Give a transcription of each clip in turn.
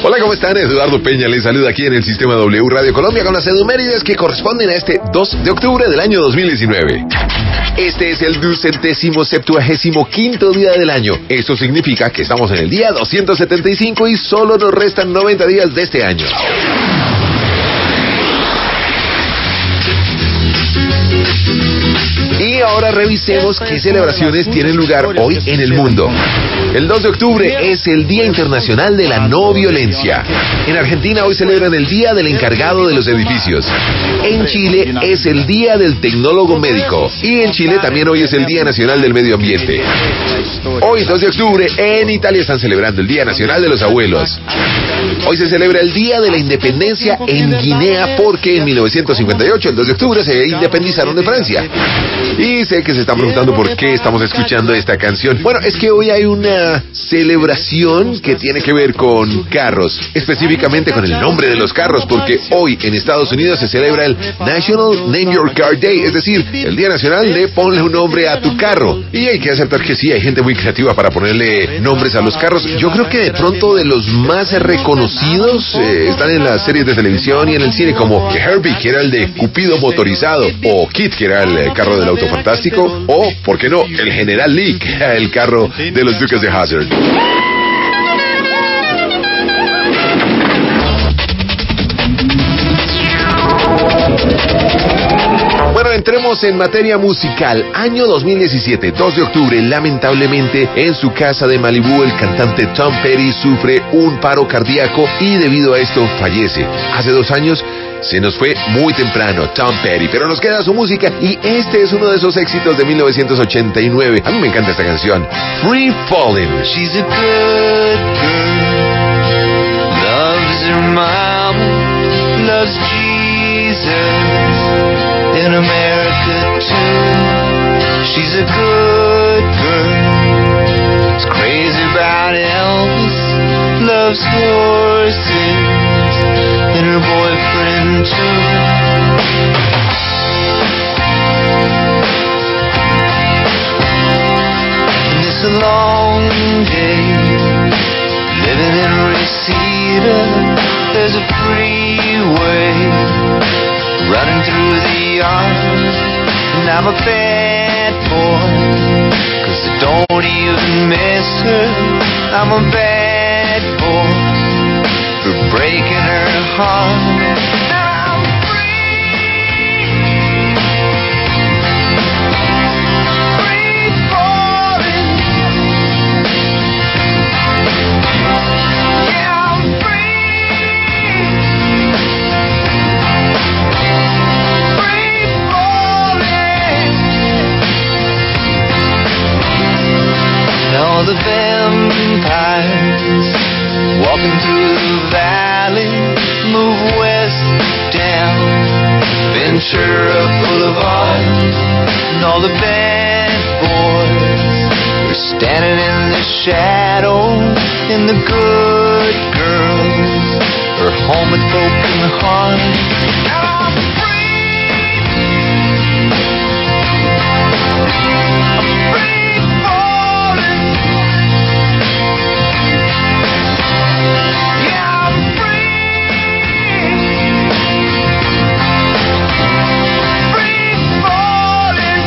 Hola, ¿cómo están? Eduardo Peña les saluda aquí en el Sistema W Radio Colombia con las edumérides que corresponden a este 2 de octubre del año 2019. Este es el 275º día del año. Eso significa que estamos en el día 275 y solo nos restan 90 días de este año. Y ahora revisemos qué celebraciones tienen lugar hoy en el mundo. El 2 de octubre es el Día Internacional de la No Violencia. En Argentina hoy celebran el Día del Encargado de los Edificios. En Chile es el Día del Tecnólogo Médico. Y en Chile también hoy es el Día Nacional del Medio Ambiente. Hoy, 2 de octubre, en Italia están celebrando el Día Nacional de los Abuelos. Hoy se celebra el Día de la Independencia en Guinea porque en 1958, el 2 de octubre, se independizaron de Francia. Y sé que se están preguntando por qué estamos escuchando esta canción. Bueno, es que hoy hay una celebración que tiene que ver con carros, específicamente con el nombre de los carros, porque hoy en Estados Unidos se celebra el National Name Your Car Day, es decir, el Día Nacional de ponle un nombre a tu carro. Y hay que aceptar que sí, hay gente muy creativa para ponerle nombres a los carros. Yo creo que de pronto de los más reconocidos están en las series de televisión y en el cine, como Herbie, que era el de Cupido motorizado, o Kit, que era el carro del auto fantástico, o, ¿por qué no?, el General Lee, que era el carro de los Duques de Hazzard. Bueno, entremos en materia musical. Año 2017, 2 de octubre, lamentablemente, en su casa de Malibú, el cantante Tom Petty sufre un paro cardíaco y debido a esto fallece. Hace 2 años se nos fue muy temprano Tom Petty, pero nos queda su música y este es uno de esos éxitos de 1989. A mí me encanta esta canción, Free Fallin'. She's a good girl, loves her mom, loves Jesus, in America too. She's a good girl, is crazy about Elvis, loves horses, and her boyfriend too. And it's a long day, living in Reseda. There's a freeway running through the yard, and I'm a bad boy, 'cause I don't even miss her. I'm a bad boy for breaking her heart. Now I'm free, free falling. Yeah, I'm free, free falling. Now the vampires walking through the valley move west down Ventura Boulevard, and all the bad boys are standing in the shadow, and the good girls are home with broken hearts. I'm free, I'm free falling. Yeah, I'm free, free falling.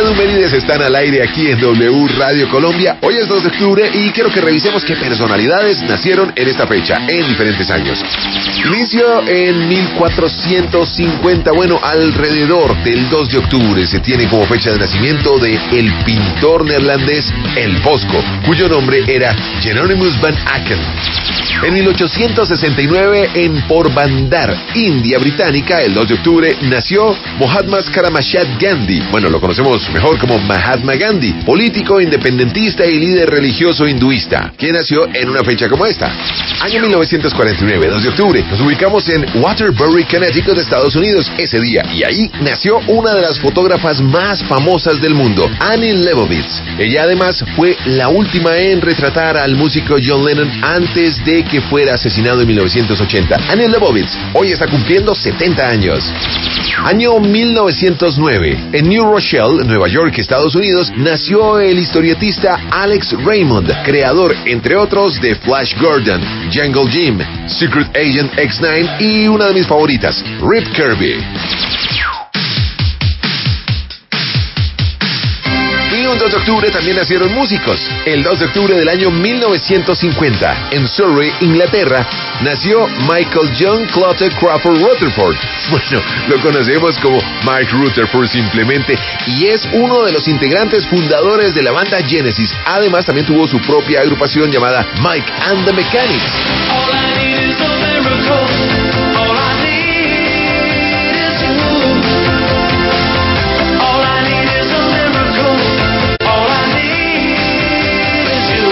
Dumérides están al aire aquí en W Radio Colombia. Hoy es 2 de octubre y quiero que revisemos qué personalidades nacieron en esta fecha, en diferentes años. Inicio en 1450. Bueno, alrededor del 2 de octubre se tiene como fecha de nacimiento de el pintor neerlandés El Bosco, cuyo nombre era Hieronymus van Aken. En 1869, en Porbandar, India Británica, el 2 de octubre, nació Mohammad Karamchand Gandhi. Bueno, lo conocemos mejor como Mahatma Gandhi, político, independentista y líder religioso hinduista, quien nació en una fecha como esta. Año 1949, 2 de octubre, nos ubicamos en Waterbury, Connecticut, Estados Unidos, ese día, y ahí nació una de las fotógrafas más famosas del mundo, Annie Leibovitz. Ella además fue la última en retratar al músico John Lennon antes de que fuera asesinado en 1980. Annie Leibovitz hoy está cumpliendo 70 años. Año 1909. En New Rochelle, Nueva York, Estados Unidos, nació el historietista Alex Raymond, creador, entre otros, de Flash Gordon, Jungle Jim, Secret Agent X9 y una de mis favoritas, Rip Kirby. Y un 2 de octubre también nacieron músicos. El 2 de octubre del año 1950, en Surrey, Inglaterra, nació Michael John Clotet Crawford Rutherford. Bueno, lo conocemos como Mike Rutherford simplemente, y es uno de los integrantes fundadores de la banda Genesis. Además, también tuvo su propia agrupación llamada Mike and the Mechanics. All I need is a miracle. All I need is you. All I need is a miracle. All I need is you.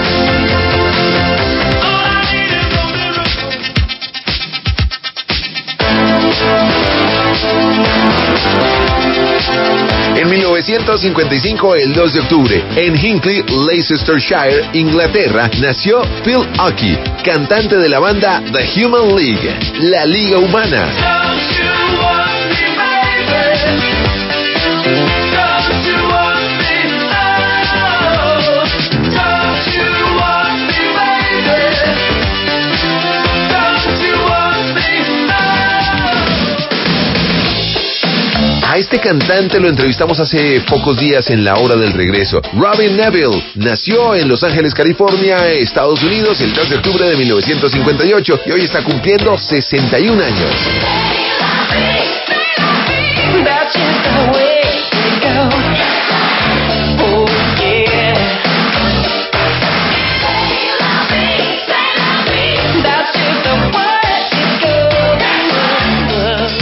All I need is a miracle. En 1955, el 2 de octubre, en Hinckley, Leicestershire, Inglaterra, nació Phil Oakey, cantante de la banda The Human League, la Liga Humana. Don't you want me, baby? Don't you want me, oh? Don't you want me, baby? Don't you want me, oh? A este cantante lo entrevistamos hace pocos días en la hora del regreso. Robin Neville nació en Los Ángeles, California, Estados Unidos, el 2 de octubre de 1958 y hoy está cumpliendo 61 años. That's just the way it goes. Oh, yeah. That's just the way it goes.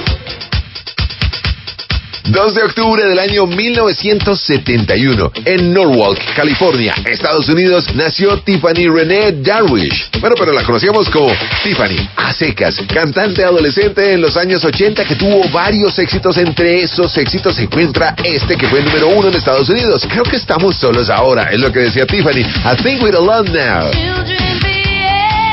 2 de octubre del año 1971, en Norwalk, California, Estados Unidos, nació Tiffany Renee Darwish. Bueno, pero la conocíamos como Tiffany, a secas, cantante adolescente en los años 80 que tuvo varios éxitos. Entre esos éxitos se encuentra este que fue número 1 en Estados Unidos. Creo que estamos solos ahora, es lo que decía Tiffany. I think we're alone now. Children behave.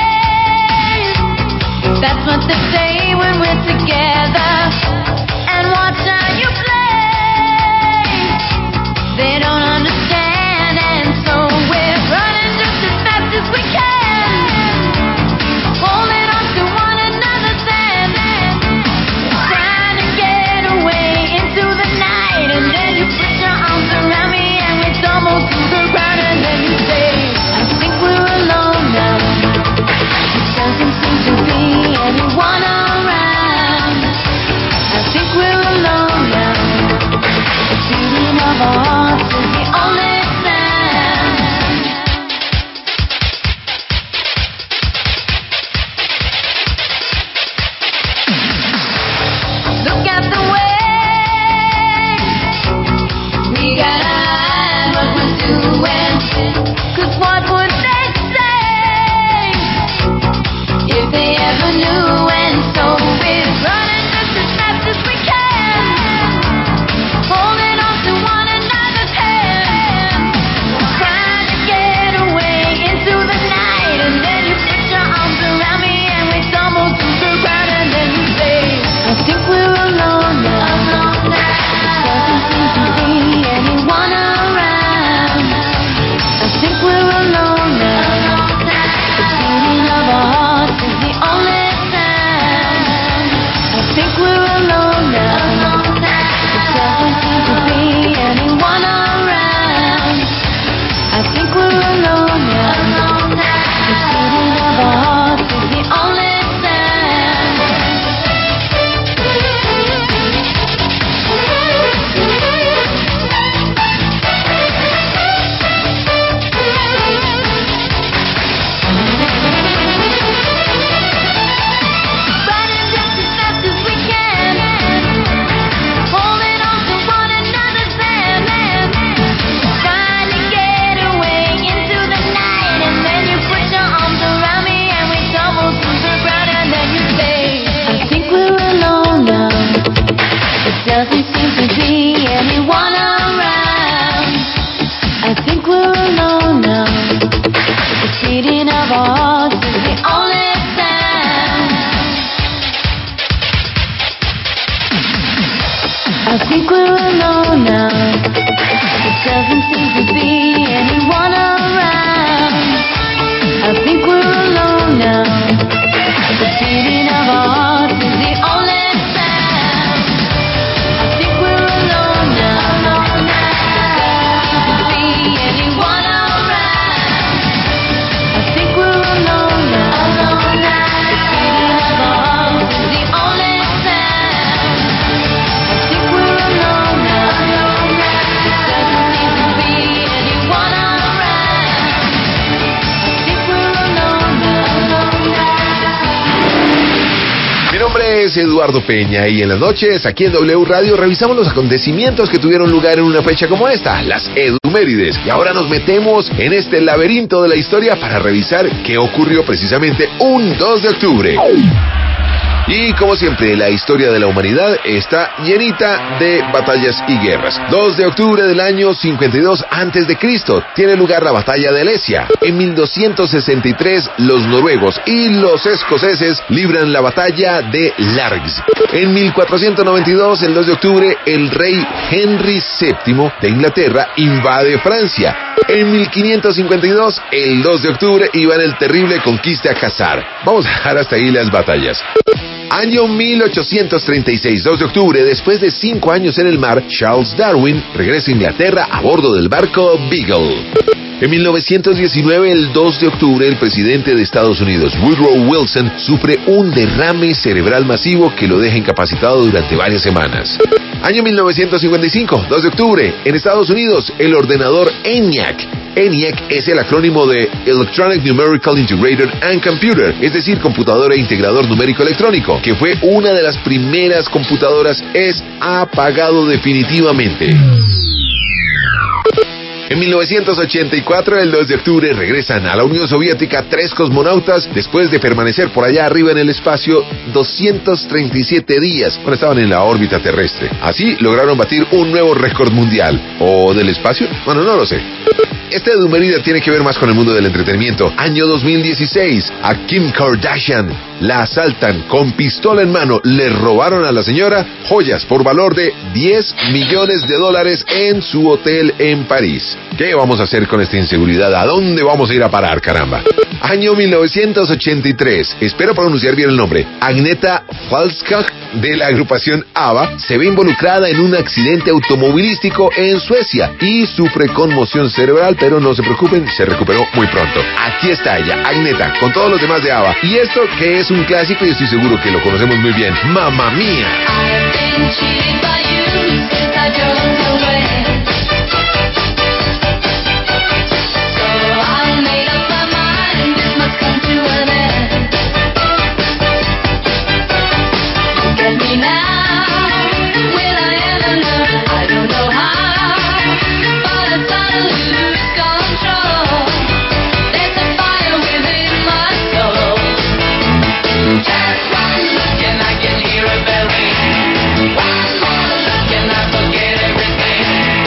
That's what they say when we're together. And watch how you play. They don't understand, and so we're running just as fast as we can, holding on to one another's hand, trying to get away into the night. And then you put your arms around me and we tumble to the ground, and then you say, I think we're alone now. Doesn't seem to be anyone around. I hearts is the only sound. I think we're alone now. There doesn't seem to be anyone around. I think we're alone now. The beating of our hearts is the only sound. I think we're alone now. There doesn't seem to be anyone around. I think we're alone now. The beating of our hearts is the only sound. I think we're alone now. There doesn't seem to be anyone around. I think we're alone now. Mi nombre es Eduardo Peña y en las noches aquí en W Radio revisamos los acontecimientos que tuvieron lugar en una fecha como esta, las Edumérides. Y ahora nos metemos en este laberinto de la historia para revisar qué ocurrió precisamente un 2 de octubre. Y como siempre, la historia de la humanidad está llenita de batallas y guerras. 2 de octubre del año 52 a.C. tiene lugar la batalla de Alesia. En 1263, los noruegos y los escoceses libran la batalla de Largs. En 1492, el 2 de octubre, el rey Henry VII de Inglaterra invade Francia. En 1552, el 2 de octubre, Iván el Terrible conquista Khazar. Vamos a dejar hasta ahí las batallas. Año 1836, 2 de octubre, después de 5 años en el mar, Charles Darwin regresa a Inglaterra a bordo del barco Beagle. En 1919, el 2 de octubre, el presidente de Estados Unidos, Woodrow Wilson, sufre un derrame cerebral masivo que lo deja incapacitado durante varias semanas. Año 1955, 2 de octubre, en Estados Unidos, el ordenador ENIAC. ENIAC es el acrónimo de Electronic Numerical Integrator and Computer, es decir, computadora e integrador numérico electrónico, que fue una de las primeras computadoras, es apagado definitivamente. En 1984, el 2 de octubre, regresan a la Unión Soviética 3 cosmonautas después de permanecer por allá arriba en el espacio 237 días cuando estaban en la órbita terrestre. Así lograron batir un nuevo récord mundial. ¿O del espacio? Bueno, no lo sé. Esta edumérida tiene que ver más con el mundo del entretenimiento. Año 2016, a Kim Kardashian la asaltan con pistola en mano. Le robaron a la señora joyas por valor de $10 millones en su hotel en París. ¿Qué vamos a hacer con esta inseguridad? ¿A dónde vamos a ir a parar, caramba? Año 1983, espero pronunciar bien el nombre, Agneta Falskog, de la agrupación ABBA, se ve involucrada en un accidente automovilístico en Suecia y sufre conmoción cerebral, pero no se preocupen, se recuperó muy pronto. Aquí está ella, Agneta, con todos los demás de ABBA. Y esto que es un clásico y estoy seguro que lo conocemos muy bien, ¡Mamma Mía! I've been cheated by you since I drove away. So I made up my mind, this must come to an end. Get me now, will I ever learn? I don't know how, but I'm starting to lose control. There's a fire within my soul. Just one look and I can hear a bell ring. One more look and I forget everything.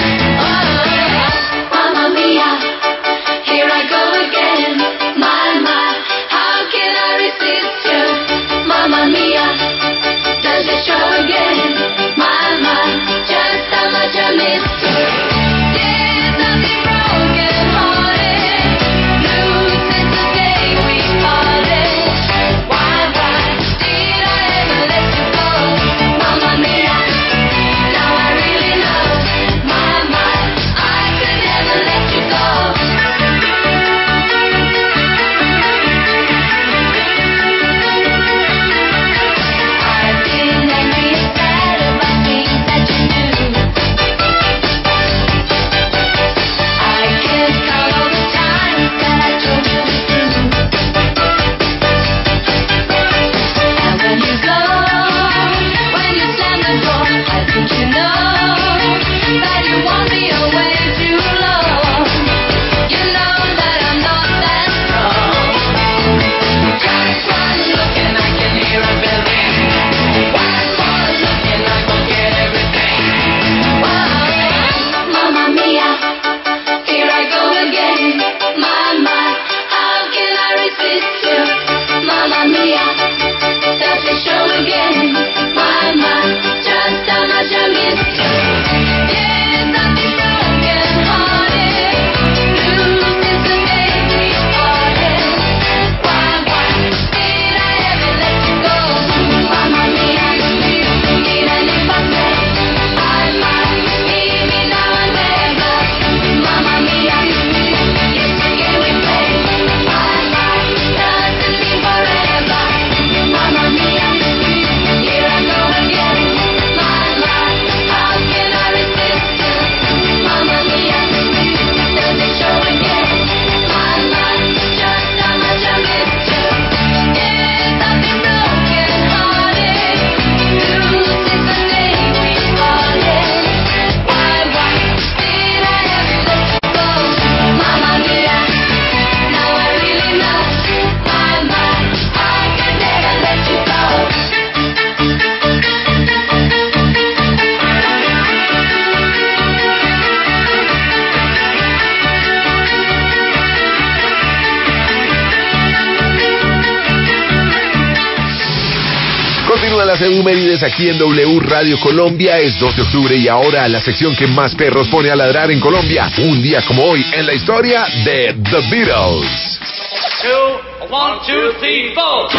las efemérides aquí en W Radio Colombia. Es 2 de octubre y ahora la sección que más perros pone a ladrar en Colombia. Un día como hoy en la historia de The Beatles. 2, 1, 2, 3, 4.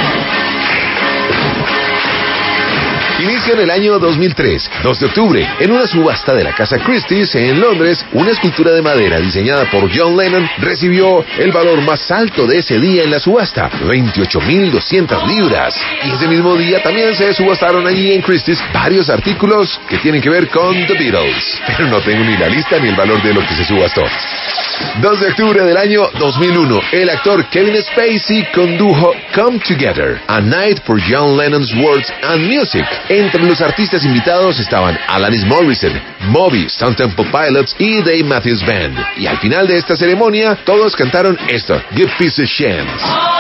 Inicia en el año 2003, 2 de octubre, en una subasta de la Casa Christie's en Londres, una escultura de madera diseñada por John Lennon recibió el valor más alto de ese día en la subasta, 28.200 libras. Y ese mismo día también se subastaron allí en Christie's varios artículos que tienen que ver con The Beatles. Pero no tengo ni la lista ni el valor de lo que se subastó. 2 de octubre del año 2001, el actor Kevin Spacey condujo Come Together, A Night for John Lennon's Words and Music. Entre los artistas invitados estaban Alanis Morissette, Moby, Stone Temple Pilots y Dave Matthews Band. Y al final de esta ceremonia, todos cantaron esto, Give Peace a Chance.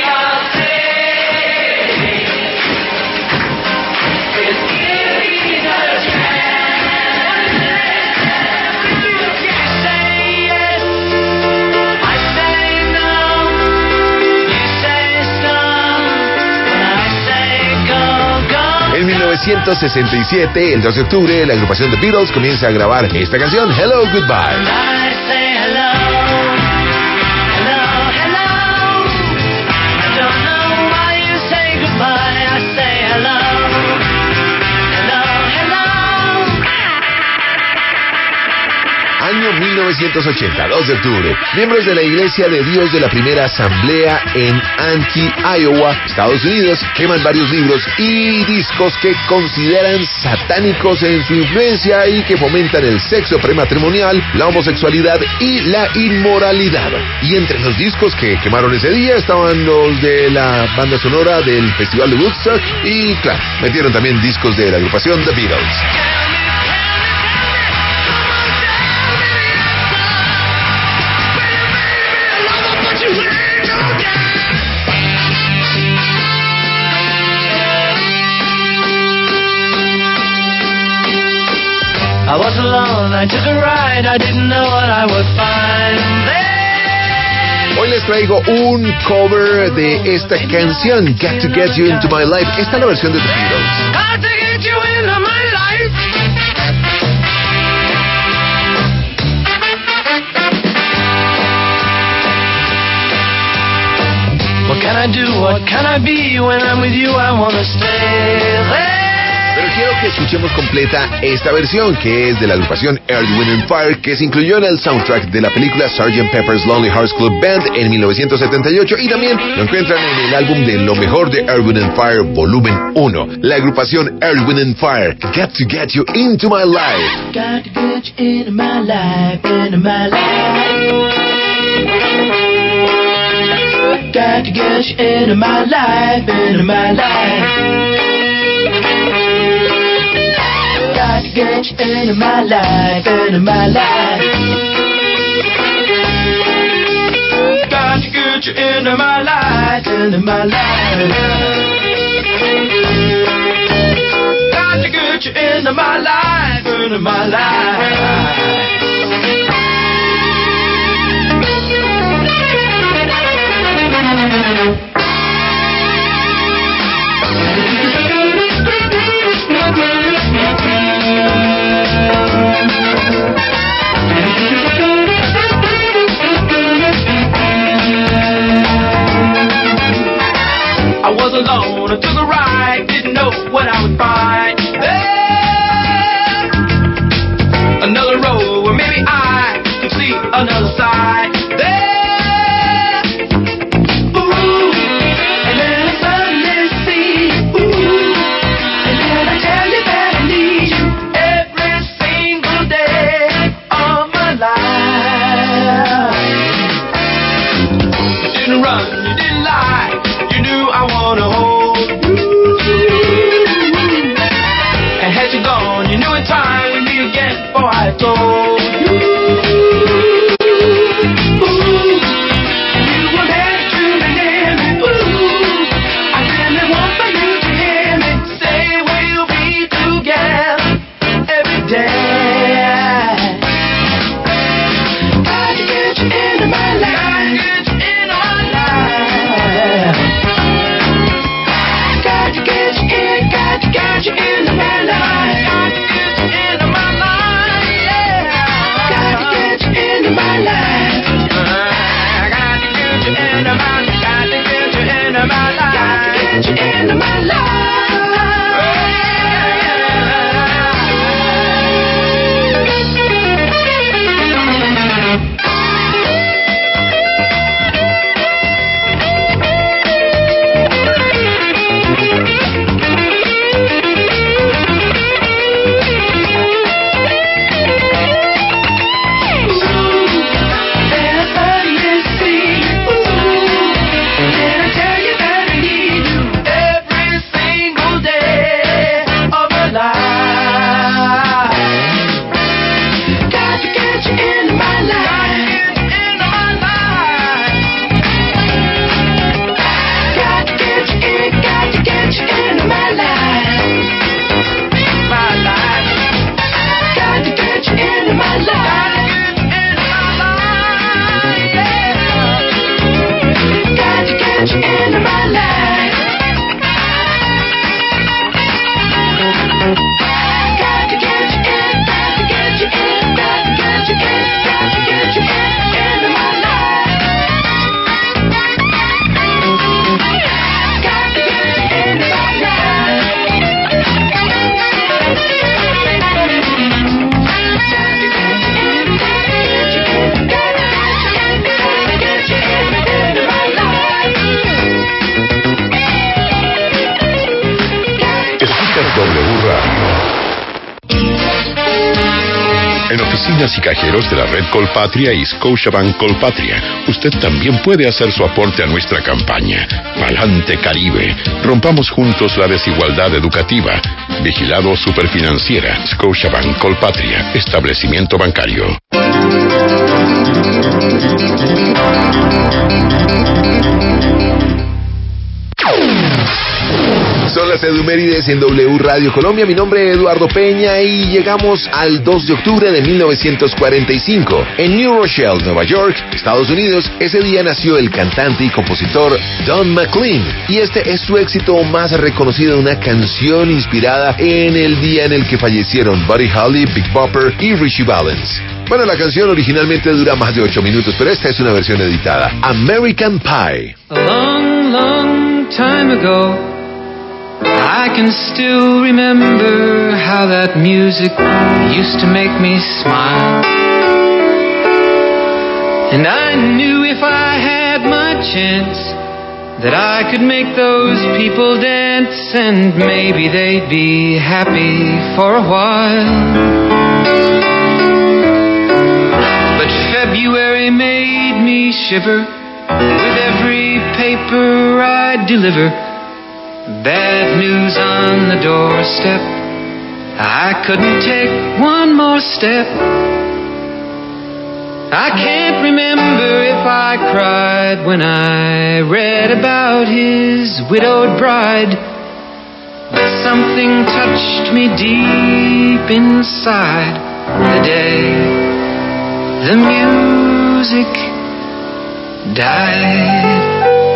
En 1967, el 2 de octubre, la agrupación The Beatles comienza a grabar esta canción, Hello Goodbye. Año 1980, 2 de octubre. Miembros de la Iglesia de Dios de la Primera Asamblea en Ankeny, Iowa, Estados Unidos, queman varios libros y discos que consideran satánicos en su influencia y que fomentan el sexo prematrimonial, la homosexualidad y la inmoralidad. Y entre los discos que quemaron ese día estaban los de la banda sonora del Festival de Woodstock y, claro, metieron también discos de la agrupación The Beatles. I was alone, I took a ride, I didn't know what I would find there. Hoy les traigo un cover de esta canción, Got to Get You Into My Life. Esta es la versión de The Beatles. Got to get you into my life. What can I do, what can I be? When I'm with you I wanna stay there. Pero quiero que escuchemos completa esta versión, que es de la agrupación Earth, Wind & Fire, que se incluyó en el soundtrack de la película Sgt. Pepper's Lonely Hearts Club Band en 1978, y también lo encuentran en el álbum de Lo Mejor de Earth, Wind & Fire, volumen 1. La agrupación Earth, Wind & Fire, Got to Get You Into My Life. Got to get you into my life, into my life. Got to get you into my life, into my life. Got to get you into my life, into my life. Got to get you into my life, into my life. Got to get you into my life, into my life. I was alone, I took a ride, didn't know what I would find there. Another road where maybe I could see another side there. Ooh, and then I suddenly see, ooh, and then I tell you that I need you every single day of my life. You didn't run, you didn't lie, you knew I wanna hold you. And had you gone, you knew in time we'd meet again before I told you. Ooh, you were meant to be near me. Ooh, I really want for you to hear me say we'll be together every day. Got to get you into my life. Got to get you into my life. Got to get you in, got to W Radio. En oficinas y cajeros de la Red Colpatria y Scotiabank Colpatria, usted también puede hacer su aporte a nuestra campaña. Palante Caribe. Rompamos juntos la desigualdad educativa. Vigilado Superfinanciera. Scotiabank Colpatria. Establecimiento bancario. Son las Edumérides en W Radio Colombia. Mi nombre es Eduardo Peña y llegamos al 2 de octubre de 1945. En New Rochelle, Nueva York, Estados Unidos, ese día nació el cantante y compositor Don McLean. Y este es su éxito más reconocido, una canción inspirada en el día en el que fallecieron Buddy Holly, Big Bopper y Richie Valens. Bueno, la canción originalmente dura más de 8 minutos, pero esta es una versión editada. American Pie. A long, long time ago, I can still remember how that music used to make me smile. And I knew if I had my chance that I could make those people dance, and maybe they'd be happy for a while. But February made me shiver with every paper I deliver. Bad news on the doorstep. I couldn't take one more step. I can't remember if I cried when I read about his widowed bride, but something touched me deep inside the day the music died.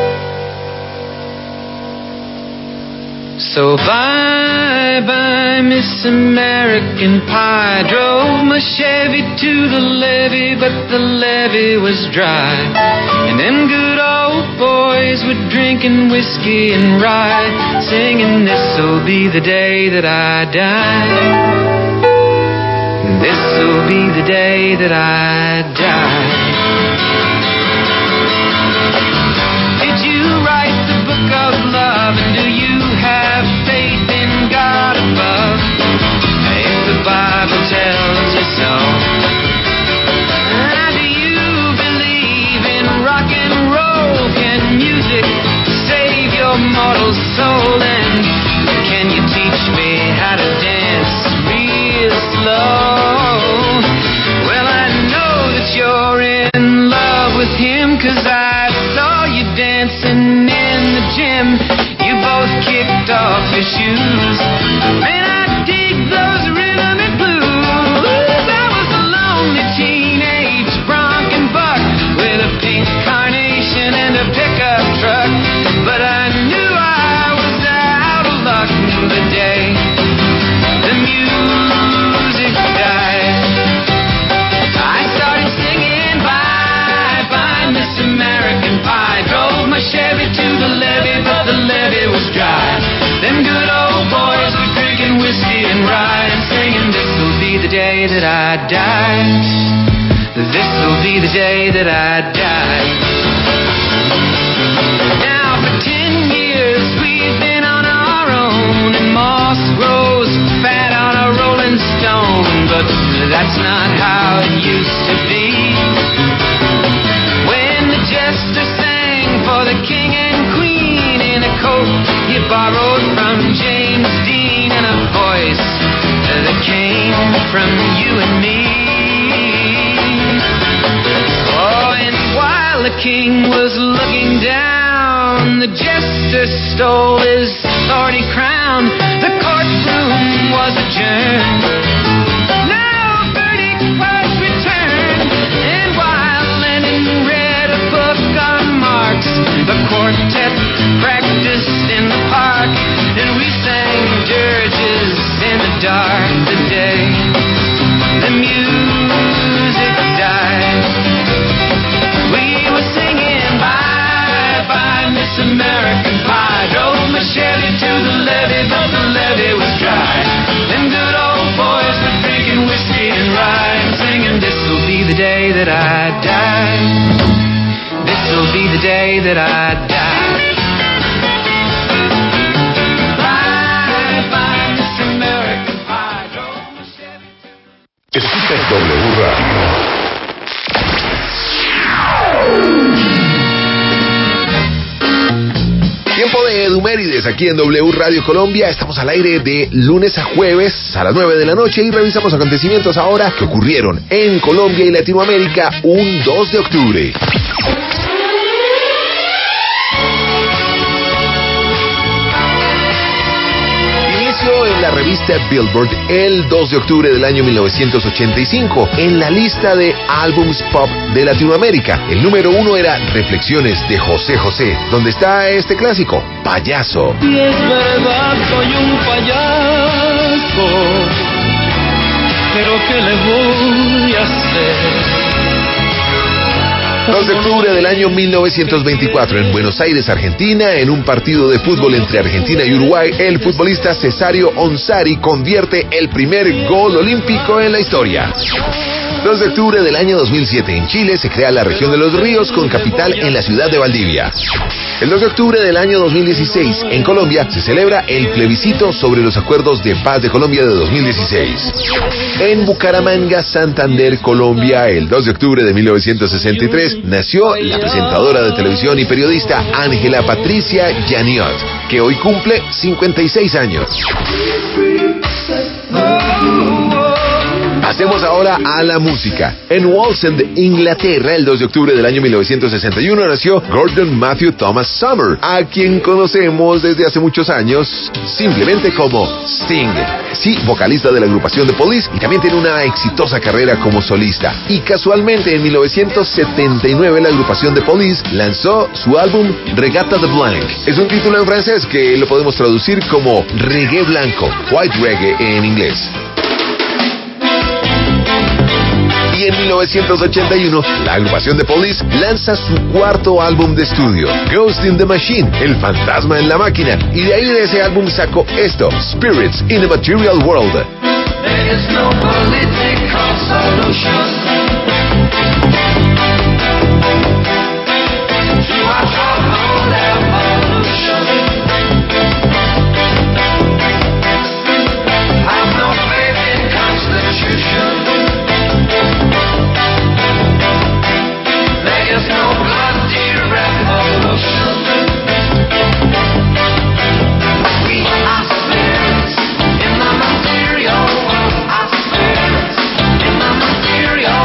So bye-bye, Miss American Pie. Drove my Chevy to the levee, but the levee was dry. And them good old boys were drinking whiskey and rye, singing, this'll be the day that I die. This'll be the day that I die. Did you write the book of love, and do you have faith in God above? If the Bible tells you so. Do you believe in rock and roll? Can music save your mortal soul? And can you teach me how to dance real slow? Well, I know that you're in love with him, 'cause I saw you dancing in the gym. You both kicked off your shoes. Man, I dig those rhythm and blues. I was a lonely teenage bronc and buck with a pink carnation and a pickup truck, but I knew I was out of luck the day the music died. I started singing bye-bye, Miss American Pie. Drove my Chevy to the levee, but the levee was dry. Them good old boys were drinking whiskey and rye and singing, this'll be the day that I die. This'll be the day that I die. Now for 10 years we've been on our own, and moss grows fat on a rolling stone, but that's not how it used to be. When the jester sang for the king and queen in a coat he borrowed from James Dean, and a voice that came from you and me. Oh, and while the king was looking down, the jester stole his thorny crown. The courtroom was adjourned. No verdict was returned. And while Lennon read a book on Marx, the quartet practiced in the park, and we sang dirges in the dark the day the music died. We were singing bye-bye, Miss American Pie. Drove my Chevy to the levee, but the levee was dry. Them good old boys were drinking whiskey and rye and singing, this'll be the day that I die. This'll be the day that I die. Bye-bye, Miss Tiempo de Edumérides aquí en W Radio Colombia. Estamos al aire de lunes a jueves a las 9 de la noche y revisamos acontecimientos ahora que ocurrieron en Colombia y Latinoamérica un 2 de octubre. En la revista Billboard el 2 de octubre del año 1985 en la lista de álbums pop de Latinoamérica. El número 1 era Reflexiones de José José, donde está este clásico, Payaso. Y es verdad, soy un payaso, pero ¿qué le voy a hacer? 2 de octubre del año 1924 en Buenos Aires, Argentina, en un partido de fútbol entre Argentina y Uruguay, el futbolista Cesario Onsari convierte el primer gol olímpico en la historia. 2 de octubre del año 2007 en Chile se crea la región de los ríos con capital en la ciudad de Valdivia. El 2 de octubre del año 2016 en Colombia se celebra el plebiscito sobre los acuerdos de paz de Colombia de 2016. En Bucaramanga, Santander, Colombia, el 2 de octubre de 1963 nació la presentadora de televisión y periodista Ángela Patricia Llaniot, que hoy cumple 56 años. Pasemos ahora a la música. En Wallsend, Inglaterra, el 2 de octubre del año 1961 nació Gordon Matthew Thomas Summer, a quien conocemos desde hace muchos años simplemente como Sting. Sí, vocalista de la agrupación The Police y también tiene una exitosa carrera como solista. Y casualmente en 1979 la agrupación The Police lanzó su álbum Regatta de Blanc. Es un título en francés que lo podemos traducir como reggae blanco, white reggae en inglés. Y en 1981, la agrupación The Police lanza su cuarto álbum de estudio, Ghost in the Machine, El fantasma en la máquina, y de ahí de ese álbum sacó esto, Spirits in the Material World. There is no political solution to our troubled evolution. Have no faith in Constitution. There is no bloody revolution. We are spirits in the material world. Our spirits in the material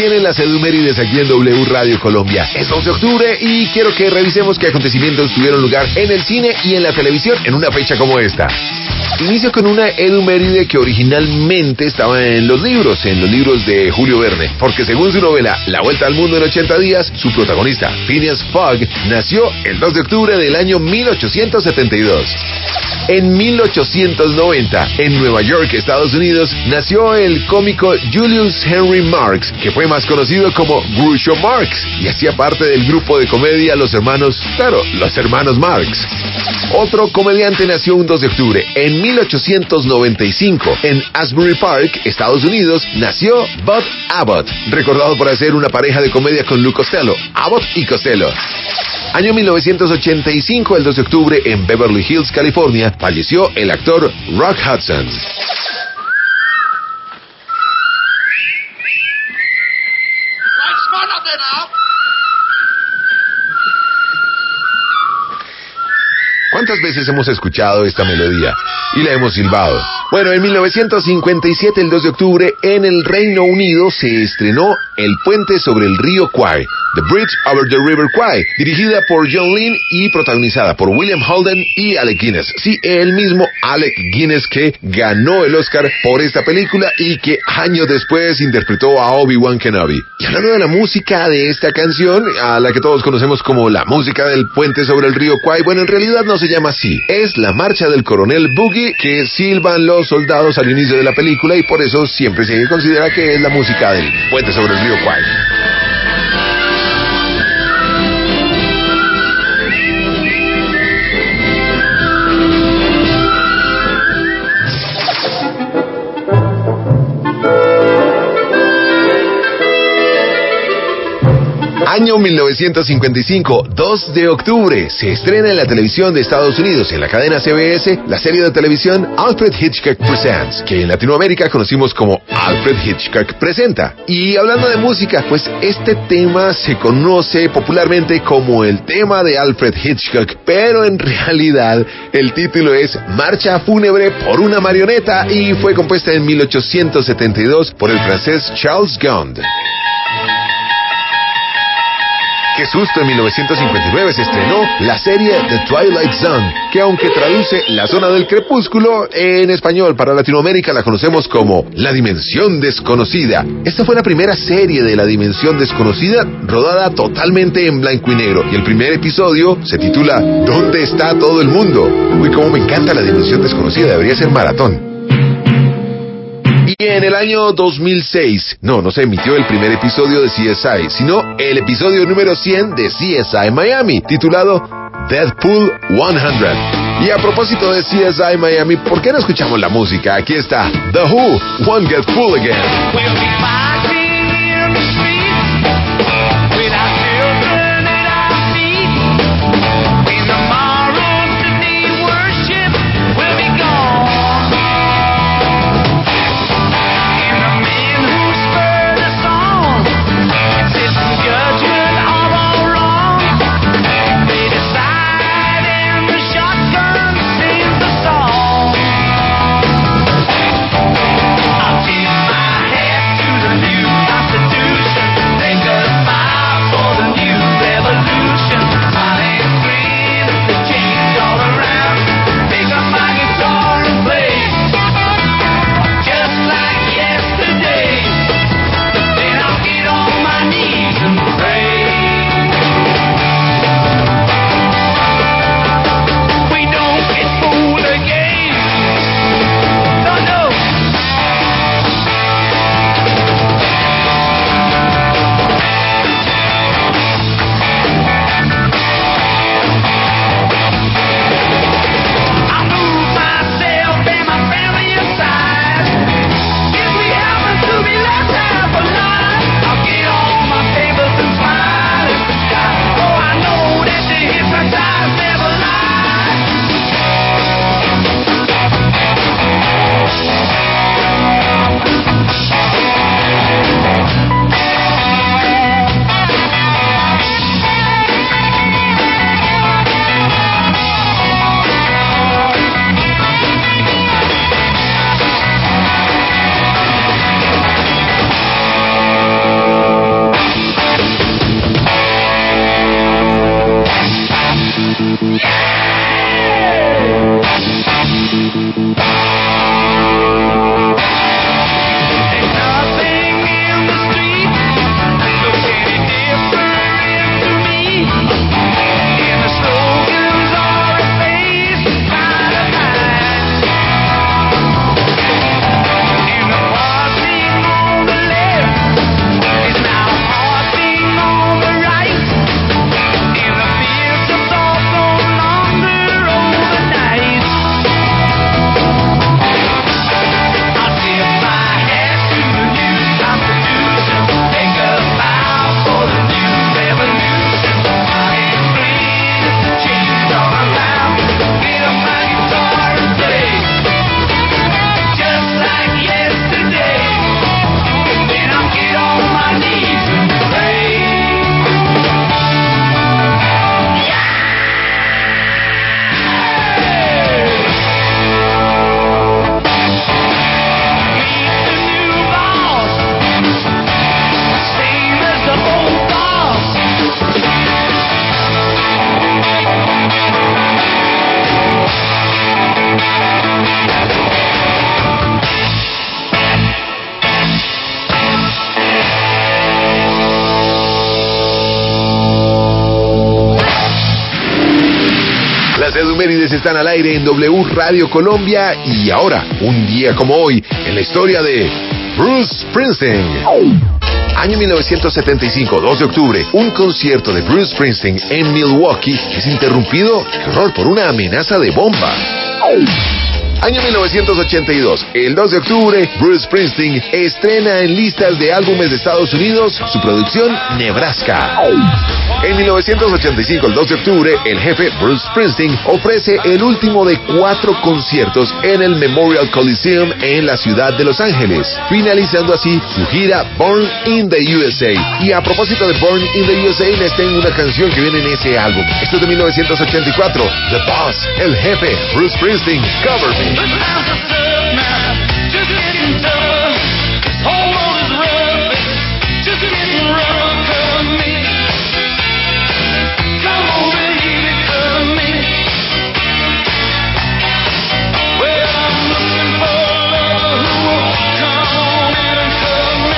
vienen las edumérides aquí en W Radio Colombia. Es 2 de octubre y quiero que revisemos qué acontecimientos tuvieron lugar en el cine y en la televisión en una fecha como esta. Inicio con una eduméride que originalmente estaba en los libros de Julio Verne, porque según su novela La Vuelta al Mundo en 80 días, su protagonista, Phineas Fogg, nació el 2 de octubre del año 1872. En 1890, en Nueva York, Estados Unidos, nació el cómico Julius Henry Marx, que fue más conocido como Groucho Marx, y hacía parte del grupo de comedia Los Hermanos Marx. Otro comediante nació un 2 de octubre. En 1895, en Asbury Park, Estados Unidos, nació Bud Abbott, recordado por hacer una pareja de comedia con Lou Costello, Abbott y Costello. Año 1985, el 2 de octubre, en Beverly Hills, California, falleció el actor Rock Hudson. ¿Cuántas veces hemos escuchado esta melodía y la hemos silbado? Bueno, en 1957, el 2 de octubre, en el Reino Unido se estrenó El Puente sobre el Río Kwai, The Bridge Over the River Kwai, dirigida por John Lynn y protagonizada por William Holden y Alec Guinness. Sí, el mismo Alec Guinness que ganó el Oscar por esta película y que años después interpretó a Obi-Wan Kenobi. Y hablando de la música de esta canción, a la que todos conocemos como la música del Puente sobre el Río Kwai, bueno, en realidad no se llama así. Es la marcha del coronel Boogie que silban los soldados al inicio de la película y por eso siempre se considera que es la música del Puente sobre el Río Kwai. Año 1955, 2 de octubre, se estrena en la televisión de Estados Unidos, en la cadena CBS, la serie de televisión Alfred Hitchcock Presents, que en Latinoamérica conocimos como Alfred Hitchcock Presenta. Y hablando de música, pues este tema se conoce popularmente como el tema de Alfred Hitchcock, pero en realidad el título es Marcha Fúnebre por una Marioneta y fue compuesta en 1872 por el francés Charles Gond. Qué susto, en 1959 se estrenó la serie The Twilight Zone, que aunque traduce La Zona del Crepúsculo, en español para Latinoamérica la conocemos como La Dimensión Desconocida. Esta fue la primera serie de La Dimensión Desconocida rodada totalmente en blanco y negro, y el primer episodio se titula ¿Dónde está todo el mundo? Uy, cómo me encanta La Dimensión Desconocida, debería ser maratón. Y en el año 2006, no se emitió el primer episodio de CSI, sino el episodio número 100 de CSI Miami, titulado Deadpool 100. Y a propósito de CSI Miami, ¿por qué no escuchamos la música? Aquí está The Who, Won't Get Full Again. We'll be fighting in the streets with our children at our feet. When the morrows to need worship will be gone, and the men who spurred us on sit in judgment of all wrong. They decide and the shotgun sings the song. I'll tip my hat to Edumérides están al aire en W Radio Colombia y ahora, un día como hoy, en la historia de Bruce Springsteen. Año 1975, 2 de octubre, un concierto de Bruce Springsteen en Milwaukee es interrumpido, qué horror, por una amenaza de bomba. Año 1982, el 2 de octubre, Bruce Springsteen estrena en listas de álbumes de Estados Unidos su producción Nebraska. En 1985, el 2 de octubre, el jefe Bruce Springsteen ofrece el último de 4 conciertos en el Memorial Coliseum en la ciudad de Los Ángeles, finalizando así su gira Born in the USA. Y a propósito de Born in the USA, les tengo una canción que viene en ese álbum. Esto es de 1984, The Boss, el jefe, Bruce Springsteen, Cover Me. The times are tough now, just getting tougher. This whole world is rough, it's just getting rough. Cover me, come on baby, cover me. Well, I'm looking for a lover who will come on in and cover me.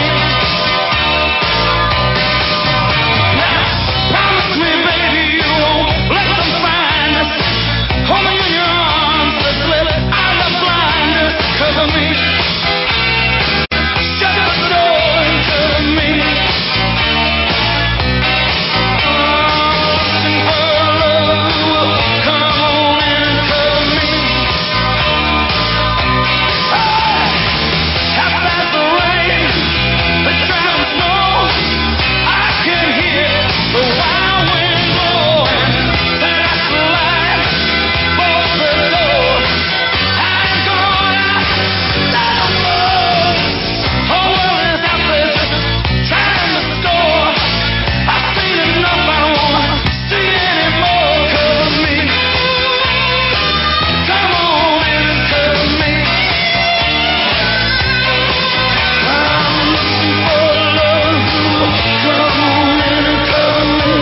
Now, promise me baby you won't let them find us. Hold me in your arms, let's let out the blindness. Cover me, shut the door and cover me. Looking for a lover who will come on in and cover me. Half past the rain, the driving snow. I can hear the wild wind blowing. Turn out the light, bolt the door. I ain't going out, let 'em know. Whole world is out there just trying to score. I've seen enough, I don't wanna see any more. Cover me, come on in and cover me. I'm looking for a love who will come on in and cover me.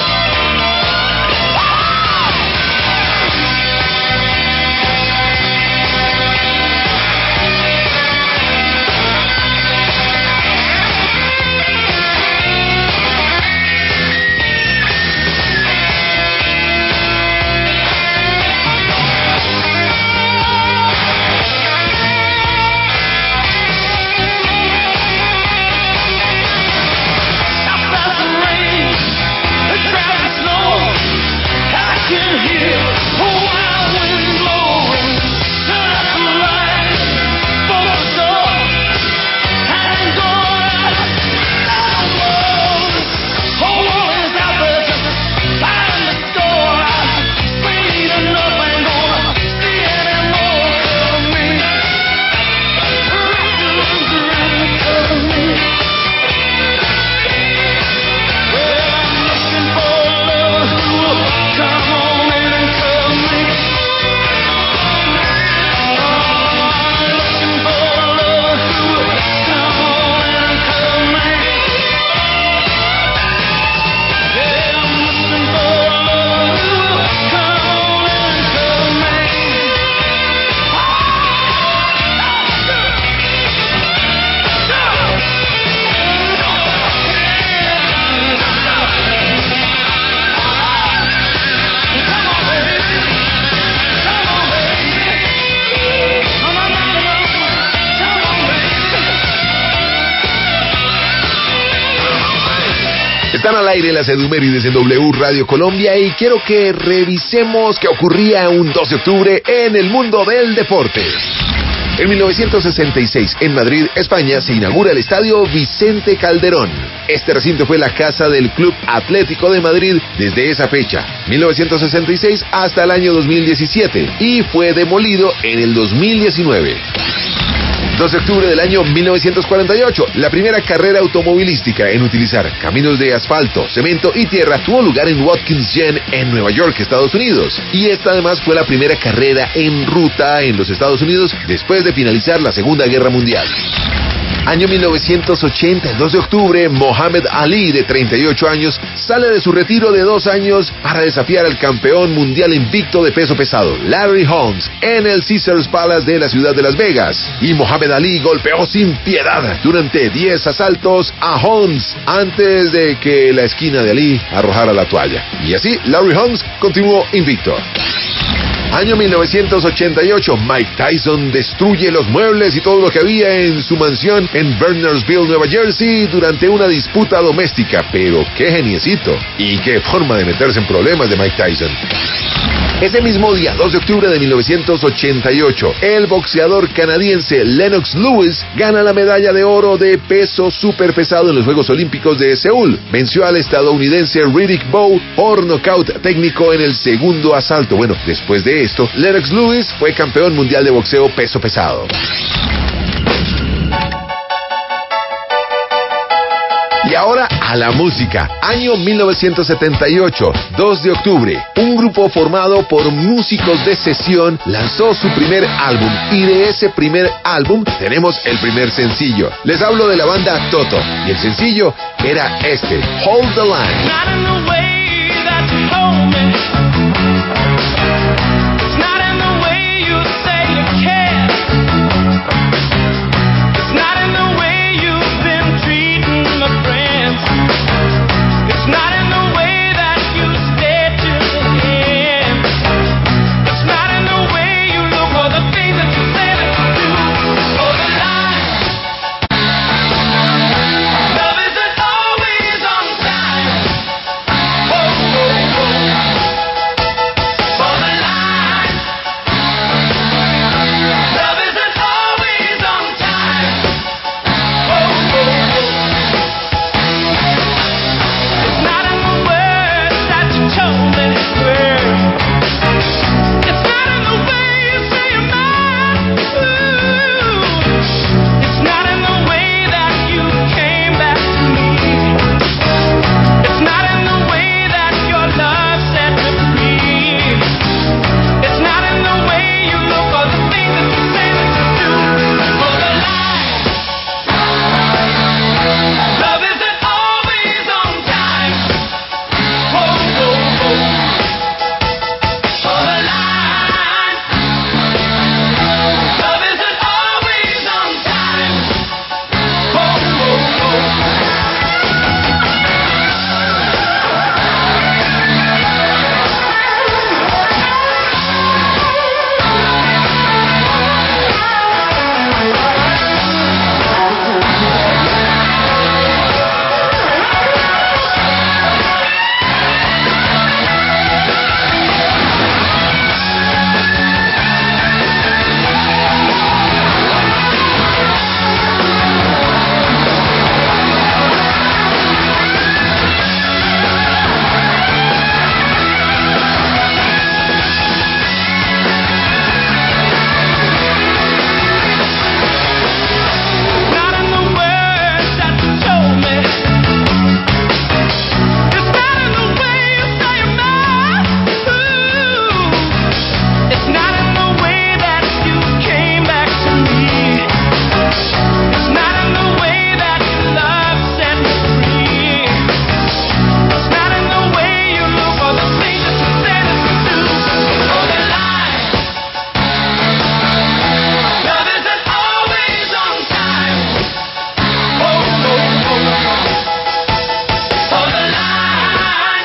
Outside the rain, the driving snow. I can hear the wild wind blowing. Turn out the light, bolt the door. I ain't going out, let 'em know. Whole world is out there just trying to score. I've seen enough, ain't gonna see any more. Cover me, cover me. Well, I'm looking for a lover who will come on in and cover me. I'm looking for a lover who will come on in and cover me. Yeah, I'm looking for a lover who will come on in and cover me. Están al aire las Edumérides en W Radio Colombia y quiero que revisemos qué ocurría un 2 de octubre en el mundo del deporte. En 1966, en Madrid, España, se inaugura el estadio Vicente Calderón. Este recinto fue la casa del Club Atlético de Madrid desde esa fecha, 1966, hasta el año 2017, y fue demolido en el 2019. 2 de octubre del año 1948, la primera carrera automovilística en utilizar caminos de asfalto, cemento y tierra tuvo lugar en Watkins Glen, en Nueva York, Estados Unidos. Y esta además fue la primera carrera en ruta en los Estados Unidos después de finalizar la Segunda Guerra Mundial. Año 1980, el 2 de octubre, Mohamed Ali, de 38 años, sale de su retiro de 2 años para desafiar al campeón mundial invicto de peso pesado, Larry Holmes, en el Caesars Palace de la ciudad de Las Vegas. Y Mohamed Ali golpeó sin piedad durante 10 asaltos a Holmes antes de que la esquina de Ali arrojara la toalla. Y así, Larry Holmes continuó invicto. Año 1988, Mike Tyson destruye los muebles y todo lo que había en su mansión en Bernardsville, Nueva Jersey, durante una disputa doméstica. Pero qué geniecito y qué forma de meterse en problemas de Mike Tyson. Ese mismo día, 2 de octubre de 1988, el boxeador canadiense Lennox Lewis gana la medalla de oro de peso superpesado en los Juegos Olímpicos de Seúl. Venció al estadounidense Riddick Bowe por nocaut técnico en el segundo asalto. Bueno, después de esto, Lennox Lewis fue campeón mundial de boxeo peso pesado. Y ahora a la música. Año 1978, 2 de octubre. Un grupo formado por músicos de sesión lanzó su primer álbum. Y de ese primer álbum tenemos el primer sencillo. Les hablo de la banda Toto. Y el sencillo era este, Hold the Line. Not in the way that you hold me. It's not in the way you say you care. It's not in the way you've been treating my friends. It's not in the way that you stay till the end. It's not in the way you look or the things that you say that you do. For the line. Love isn't always on time. For the line. Love isn't always on time. It's not in the words that you told me, girl. It's not in the way you say you're mine. Ooh. It's not in the way that you came back to me. It's not in the way that your love set me free. It's not in the way you look or the things that you say that you do. For the line. Love isn't always on time. For the line. Love isn't always on time. Not in the words that you told me. It's not in the way you say you're mine. Ooh. It's not in the way that you came back to me. It's not in the way that your love set me free. It's not in the way you look or the things that you say that you do. For the line. Love isn't always on time. For the line.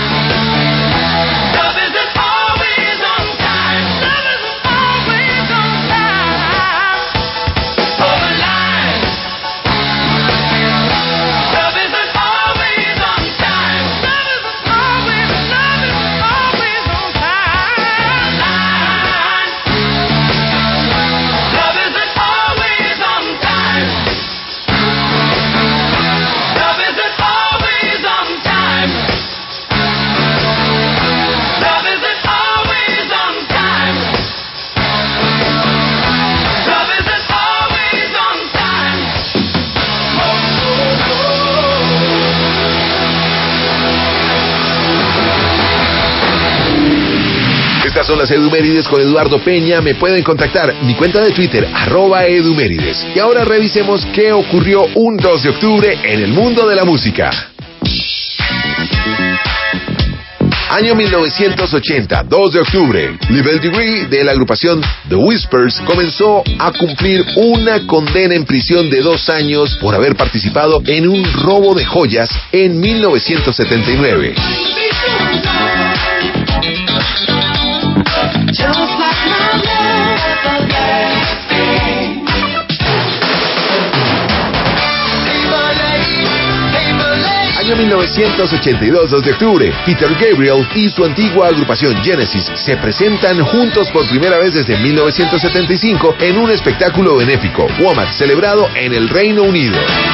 Love isn't always on time. Love isn't always on time. For the line. Love isn't always on time. Love isn't always on time. Love isn't always on time. Love isn't always on time. Love isn't always on time. Love isn't always on time. Estas son las Edumérides con Eduardo Peña. Me pueden contactar mi cuenta de Twitter, @Edumérides. Y ahora revisemos qué ocurrió un 2 de octubre en el mundo de la música. Año 1980, 2 de octubre. Level Degree, de la agrupación The Whispers, comenzó a cumplir una condena en prisión de 2 años por haber participado en un robo de joyas en 1979. just like my love yesterday. Año 1982, 2 de octubre, Peter Gabriel y su antigua agrupación Genesis se presentan juntos por primera vez desde 1975 en un espectáculo benéfico, WOMAD, celebrado en el Reino Unido.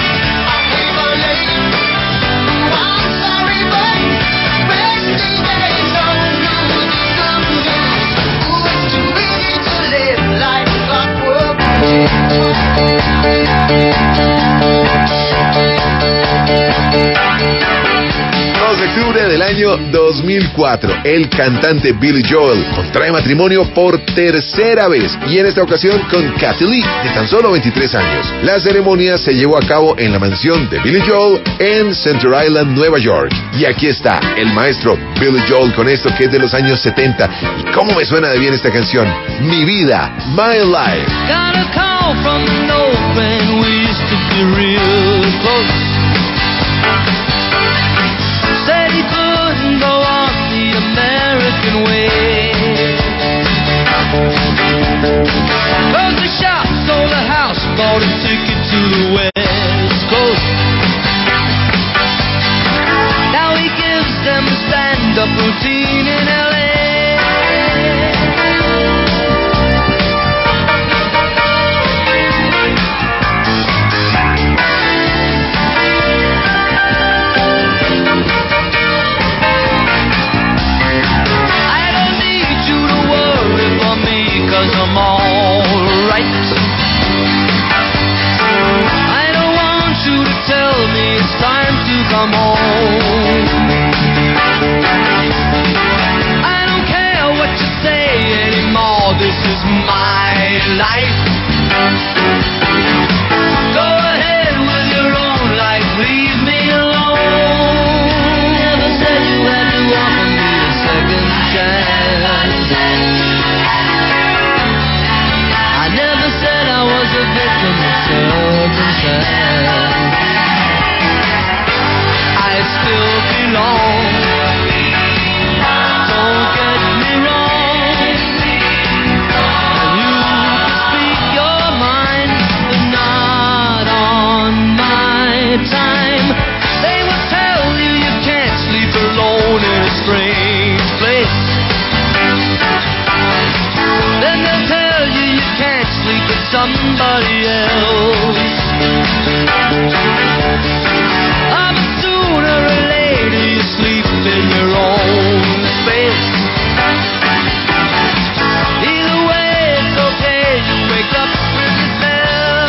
De octubre del año 2004, el cantante Billy Joel contrae matrimonio por tercera vez y en esta ocasión con Kathie Lee, de tan solo 23 años. La ceremonia se llevó a cabo en la mansión de Billy Joel en Center Island, Nueva York. Y aquí está el maestro Billy Joel con esto que es de los años 70. Y cómo me suena de bien esta canción, Mi Vida, My Life. Got a call from an old friend, we used to be real close. Said he couldn't go on the American way. Closed the shop, sold a house, bought a ticket to the West Coast. Now he gives them a stand-up routine in L.A. I'm alright. I don't want you to tell me it's time to come home. I don't care what you say anymore, this is my life. Go ahead with your own life, leave me alone. Never said you had to offer me a second chance. I was a victim of circumstance. I still belong. Don't get me wrong. You can speak your mind, but not on my time. They will tell you you can't sleep alone in a strange place. Then they'll tell you you can't sleep with somebody else. But sooner or later you sleep in your own space. Either way it's okay, you wake up with the smell.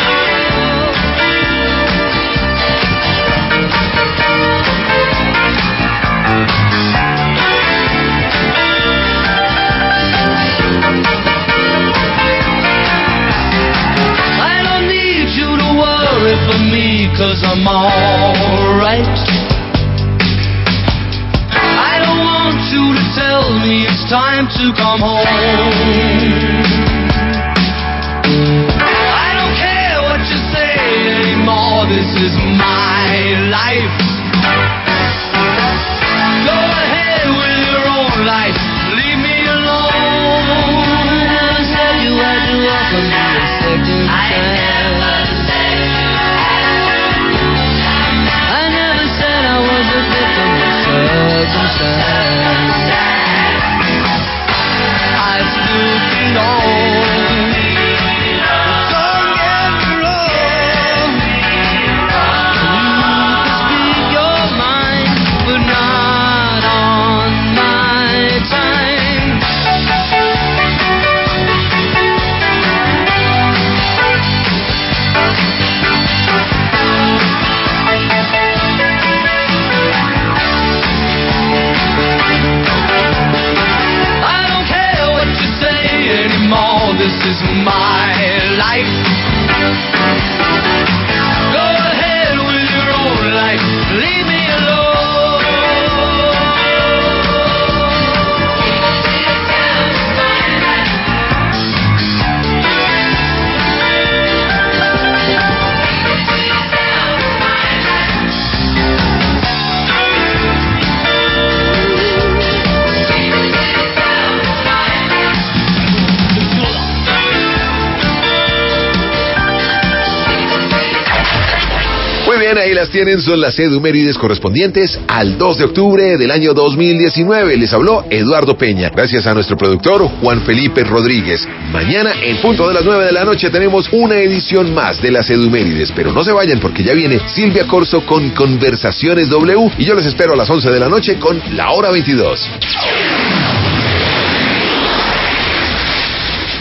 I don't need you to worry for me, 'cause I'm alright. I don't want you to tell me it's time to come home. I don't care what you say anymore, this is my life. Go ahead with your own life, leave me alone. Never said you had to offer me a second chance. I never said I was a victim of circumstance. I still belong. Don't get me wrong. You can speak Muy bien, ahí las tienen, son las edumérides correspondientes al 2 de octubre del año 2019. Les habló Eduardo Peña. Gracias a nuestro productor Juan Felipe Rodríguez. Mañana, en punto de las 9 de la noche, tenemos una edición más de las edumérides. Pero no se vayan porque ya viene Silvia Corso con Conversaciones W y yo les espero a las 11 de la noche con La Hora 22.